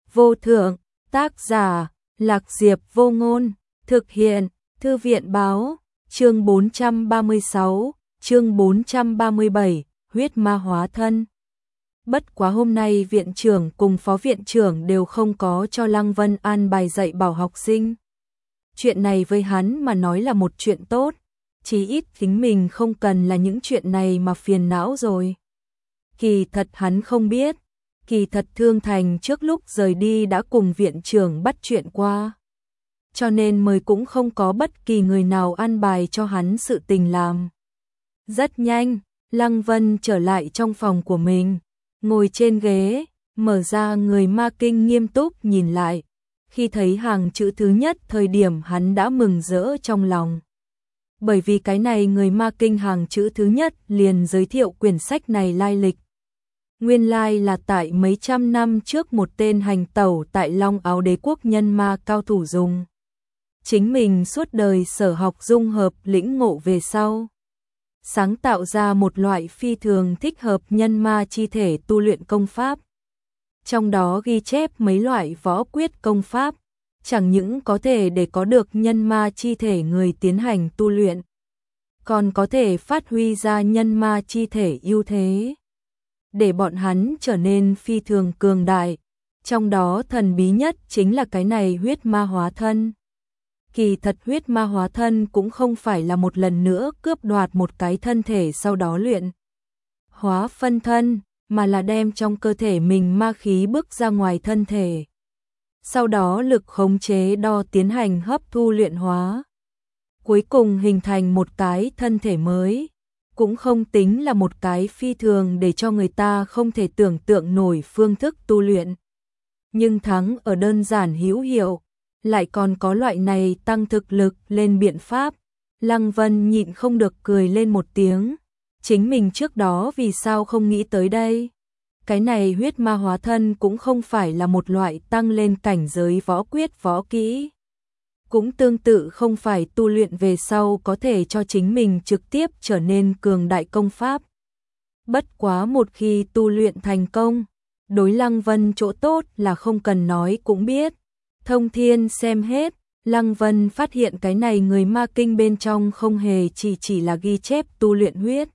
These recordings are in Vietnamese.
vô thượng, tác giả, Lạc Diệp Vô Ngôn, thực hiện, Thư viện báo, chương 436, chương 437, huyết ma hóa thân. Bất quá hôm nay viện trưởng cùng phó viện trưởng đều không có cho Lăng Vân an bài dạy bảo học sinh. Chuyện này với hắn mà nói là một chuyện tốt, chí ít chính mình không cần là những chuyện này mà phiền não rồi. Kỳ thật hắn không biết, kỳ thật Thương Thành trước lúc rời đi đã cùng viện trưởng bắt chuyện qua. Cho nên mới cũng không có bất kỳ người nào an bài cho hắn sự tình làm. Rất nhanh, Lăng Vân trở lại trong phòng của mình, ngồi trên ghế, mở ra người ma kinh nghiêm túc nhìn lại. Khi thấy hàng chữ thứ nhất thời điểm hắn đã mừng rỡ trong lòng. Bởi vì cái này người ma kinh hàng chữ thứ nhất liền giới thiệu quyển sách này lai lịch. Nguyên lai là tại mấy trăm năm trước một tên hành tẩu tại Long Áo Đế quốc nhân ma cao thủ dùng. Chính mình suốt đời sở học dung hợp lĩnh ngộ về sau. Sáng tạo ra một loại phi thường thích hợp nhân ma chi thể tu luyện công pháp. Trong đó ghi chép mấy loại võ quyết công pháp, chẳng những có thể để có được nhân ma chi thể người tiến hành tu luyện, còn có thể phát huy ra nhân ma chi thể ưu thế, để bọn hắn trở nên phi thường cường đại. Trong đó thần bí nhất chính là cái này huyết ma hóa thân. Kỳ thật huyết ma hóa thân cũng không phải là một lần nữa cướp đoạt một cái thân thể sau đó luyện hóa phân thân, mà là đem trong cơ thể mình ma khí bước ra ngoài thân thể. Sau đó lực khống chế đo tiến hành hấp thu luyện hóa. Cuối cùng hình thành một cái thân thể mới. Cũng không tính là một cái phi thường để cho người ta không thể tưởng tượng nổi phương thức tu luyện. Nhưng thắng ở đơn giản hữu hiệu, lại còn có loại này tăng thực lực lên biện pháp. Lăng Vân nhịn không được cười lên một tiếng. Chính mình trước đó vì sao không nghĩ tới đây? Cái này huyết ma hóa thân cũng không phải là một loại tăng lên cảnh giới võ quyết võ kỹ. Cũng tương tự không phải tu luyện về sau có thể cho chính mình trực tiếp trở nên cường đại công pháp. Bất quá một khi tu luyện thành công, đối Lăng Vân chỗ tốt là không cần nói cũng biết. Thông thiên xem hết, Lăng Vân phát hiện cái này người ma kinh bên trong không hề chỉ là ghi chép tu luyện huyết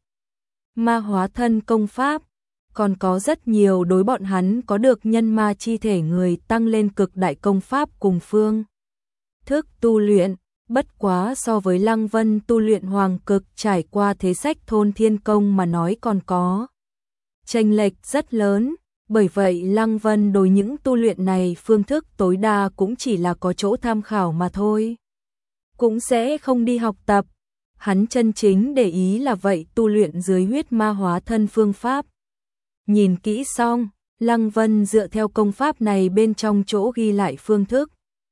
ma hóa thân công pháp, còn có rất nhiều đối bọn hắn có được nhân ma chi thể người tăng lên cực đại công pháp cùng phương thức tu luyện. Bất quá so với Lăng Vân tu luyện hoàng cực trải qua thế sách thôn thiên công mà nói còn có chênh lệch rất lớn. Bởi vậy Lăng Vân đối những tu luyện này phương thức tối đa cũng chỉ là có chỗ tham khảo mà thôi. Cũng sẽ không đi học tập. Hắn chân chính để ý là vậy tu luyện dưới huyết ma hóa thân phương pháp. Nhìn kỹ xong, Lăng Vân dựa theo công pháp này bên trong chỗ ghi lại phương thức.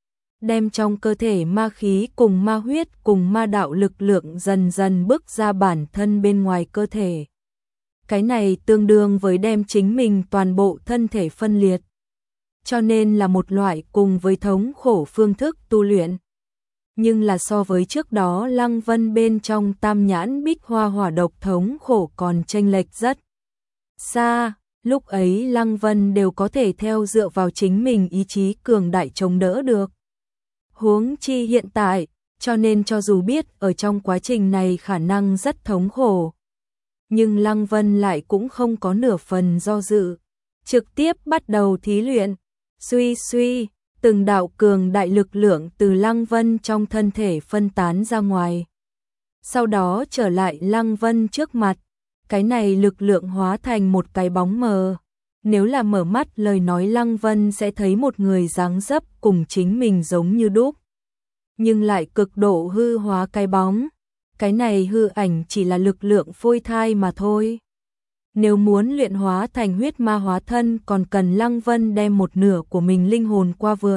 Đem trong cơ thể ma khí cùng ma huyết cùng ma đạo lực lượng dần dần bước ra bản thân bên ngoài cơ thể. Cái này tương đương với đem chính mình toàn bộ thân thể phân liệt. Cho nên là một loại cùng với thống khổ phương thức tu luyện. Nhưng là so với trước đó Lăng Vân bên trong tam nhãn bích hoa hỏa độc thống khổ còn chênh lệch rất xa. Lúc ấy Lăng Vân đều có thể theo dựa vào chính mình ý chí cường đại chống đỡ được. Huống chi hiện tại, cho nên cho dù biết ở trong quá trình này khả năng rất thống khổ, nhưng Lăng Vân lại cũng không có nửa phần do dự, trực tiếp bắt đầu thí luyện. Suy, từng đạo cường đại lực lượng từ Lăng Vân trong thân thể phân tán ra ngoài. Sau đó trở lại Lăng Vân trước mặt, cái này lực lượng hóa thành một cái bóng mờ. Nếu là mở mắt lời nói Lăng Vân sẽ thấy một người dáng dấp cùng chính mình giống như đúc, nhưng lại cực độ hư hóa cái bóng. Cái này hư ảnh chỉ là lực lượng phôi thai mà thôi. Nếu muốn luyện hóa thành huyết ma hóa thân còn cần Lăng Vân đem một nửa của mình linh hồn vượt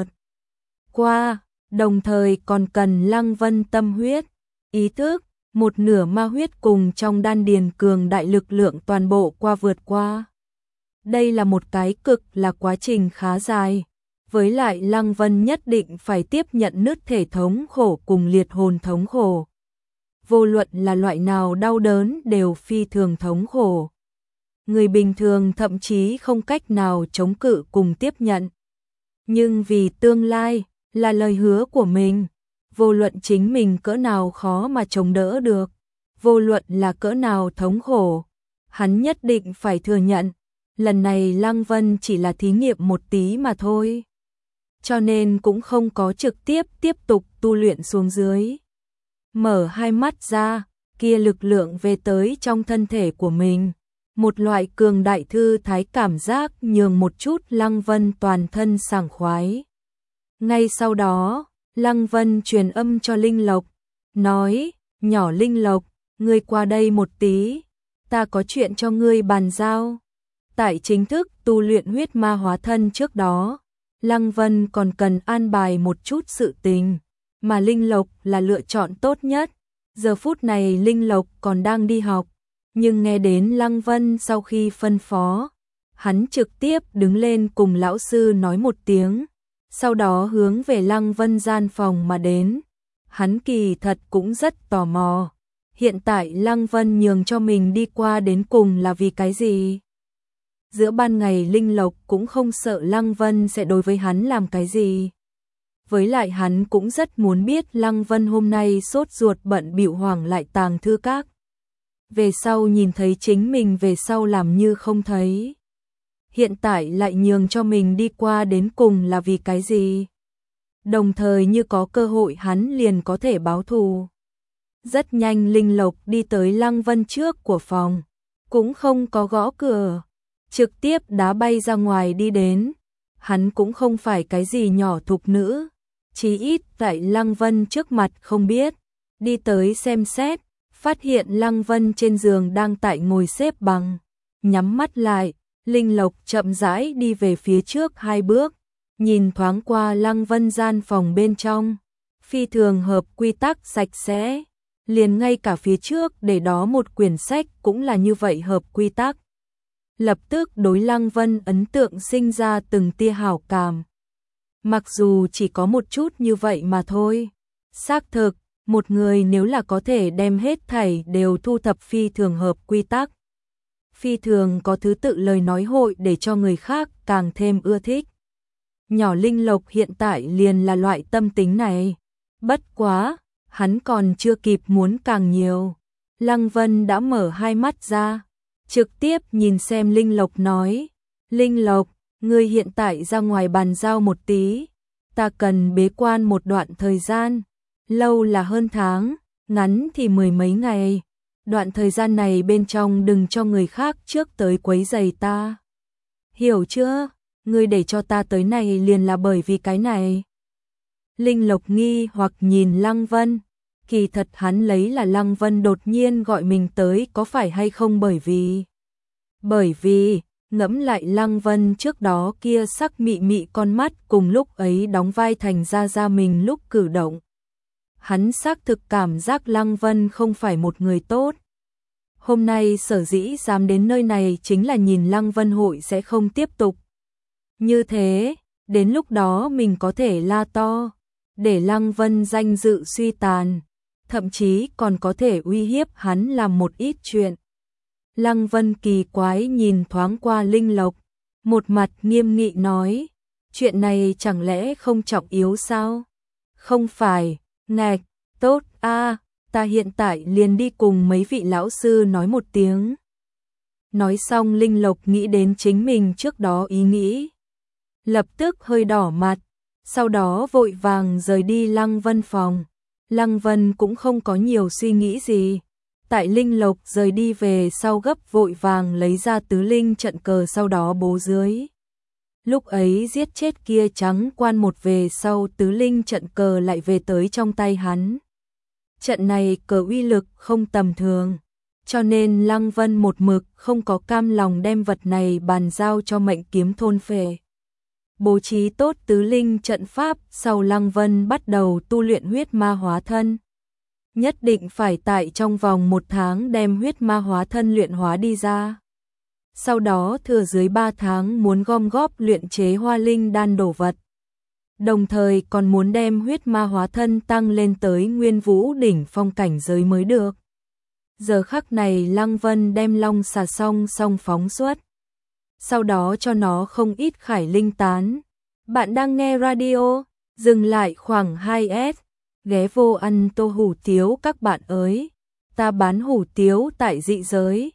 qua, đồng thời còn cần Lăng Vân tâm huyết, ý thức, một nửa ma huyết cùng trong đan điền cường đại lực lượng toàn bộ vượt qua. Đây là một cái cực là quá trình khá dài. Với lại Lăng Vân nhất định phải tiếp nhận nứt thể thống khổ cùng liệt hồn thống khổ. Vô luận là loại nào đau đớn đều phi thường thống khổ. Người bình thường thậm chí không cách nào chống cự cùng tiếp nhận. Nhưng vì tương lai, là lời hứa của mình, vô luận chính mình cỡ nào khó mà chống đỡ được, vô luận là cỡ nào thống khổ, hắn nhất định phải thừa nhận, lần này Lăng Vân chỉ là thí nghiệm một tí mà thôi. Cho nên cũng không có trực tiếp tục tu luyện xuống dưới. Mở hai mắt ra, kia lực lượng về tới trong thân thể của mình. Một loại cường đại thư thái cảm giác nhường một chút Lăng Vân toàn thân sảng khoái. Ngay sau đó, Lăng Vân truyền âm cho Linh Lộc, nói, nhỏ Linh Lộc, ngươi qua đây một tí, ta có chuyện cho ngươi bàn giao. Tại chính thức tu luyện huyết ma hóa thân trước đó, Lăng Vân còn cần an bài một chút sự tình, mà Linh Lộc là lựa chọn tốt nhất. Giờ phút này Linh Lộc còn đang đi học, nhưng nghe đến Lăng Vân sau khi phân phó, hắn trực tiếp đứng lên cùng lão sư nói một tiếng, sau đó hướng về Lăng Vân gian phòng mà đến. Hắn kỳ thật cũng rất tò mò, hiện tại Lăng Vân nhường cho mình đi qua đến cùng là vì cái gì? Giữa ban ngày Linh Lộc cũng không sợ Lăng Vân sẽ đối với hắn làm cái gì. Với lại hắn cũng rất muốn biết Lăng Vân hôm nay sốt ruột bận bịu hoảng lại tàng thư các. Về sau nhìn thấy chính mình về sau làm như không thấy. Hiện tại lại nhường cho mình đi qua đến cùng là vì cái gì? Đồng thời như có cơ hội hắn liền có thể báo thù. Rất nhanh Linh Lộc đi tới Lăng Vân trước của phòng, cũng không có gõ cửa, trực tiếp đá bay ra ngoài đi đến. Hắn cũng không phải cái gì nhỏ thục nữ, chí ít tại Lăng Vân trước mặt không biết. Đi tới xem xét, phát hiện Lăng Vân trên giường đang tại ngồi xếp bằng, nhắm mắt lại. Linh Lộc chậm rãi đi về phía trước 2 bước, nhìn thoáng qua Lăng Vân gian phòng bên trong, phi thường hợp quy tắc sạch sẽ, liền ngay cả phía trước để đó một quyển sách cũng là như vậy hợp quy tắc. Lập tức đối Lăng Vân ấn tượng sinh ra từng tia hảo cảm. Mặc dù chỉ có một chút như vậy mà thôi. Xác thực, một người nếu là có thể đem hết thảy đều thu thập phi thường hợp quy tắc, phi thường có thứ tự lời nói hội để cho người khác càng thêm ưa thích. Nhỏ Linh Lộc hiện tại liền là loại tâm tính này. Bất quá, hắn còn chưa kịp muốn càng nhiều. Lăng Vân đã mở hai mắt ra, trực tiếp nhìn xem Linh Lộc nói, Linh Lộc, ngươi hiện tại ra ngoài bàn giao một tí, ta cần bế quan một đoạn thời gian, lâu là hơn tháng, ngắn thì 10 mấy ngày. Đoạn thời gian này bên trong đừng cho người khác trước tới quấy rầy ta. Hiểu chưa? Ngươi để cho ta tới này liền là bởi vì cái này. Linh Lộc nghi hoặc nhìn Lăng Vân. Kỳ thật hắn lấy là Lăng Vân đột nhiên gọi mình tới có phải hay không bởi vì, ngẫm lại Lăng Vân trước đó kia sắc mị mị con mắt cùng lúc ấy đóng vai thành ra mình lúc cử động. Hắn xác thực cảm giác Lăng Vân không phải một người tốt. Hôm nay sở dĩ dám đến nơi này chính là nhìn Lăng Vân hội sẽ không tiếp tục. Như thế, đến lúc đó mình có thể la to, để Lăng Vân danh dự suy tàn, thậm chí còn có thể uy hiếp hắn làm một ít chuyện. Lăng Vân kỳ quái nhìn thoáng qua Linh Lộc, một mặt nghiêm nghị nói, chuyện này chẳng lẽ không trọng yếu sao? Không phải, ngạch, tốt a, ta hiện tại liền đi cùng mấy vị lão sư nói một tiếng. Nói xong Linh Lộc nghĩ đến chính mình trước đó ý nghĩ, lập tức hơi đỏ mặt, sau đó vội vàng rời đi Lăng Vân phòng. Lăng Vân cũng không có nhiều suy nghĩ gì. Tại Linh Lộc rời đi về sau gấp vội vàng lấy ra tứ linh trận cờ sau đó bố dưới. Lúc ấy giết chết kia trắng quan một về sau tứ linh trận cờ lại về tới trong tay hắn. Trận này cờ uy lực không tầm thường, cho nên Lăng Vân một mực không có cam lòng đem vật này bàn giao cho Mệnh Kiếm thôn phệ. Bố trí tốt tứ linh trận pháp sau Lăng Vân bắt đầu tu luyện huyết ma hóa thân. Nhất định phải tại trong vòng 1 tháng đem huyết ma hóa thân luyện hóa đi ra. Sau đó thừa dưới 3 tháng muốn gom góp luyện chế hoa linh đan đồ vật. Đồng thời còn muốn đem huyết ma hóa thân tăng lên tới nguyên vũ đỉnh phong cảnh giới mới được. Giờ khắc này Lăng Vân đem long xà song phóng xuất. Sau đó cho nó không ít khải linh tán. Bạn đang nghe radio, dừng lại khoảng 2S, ghé vô ăn tô hủ tiếu các bạn ơi. Ta bán hủ tiếu tại dị giới.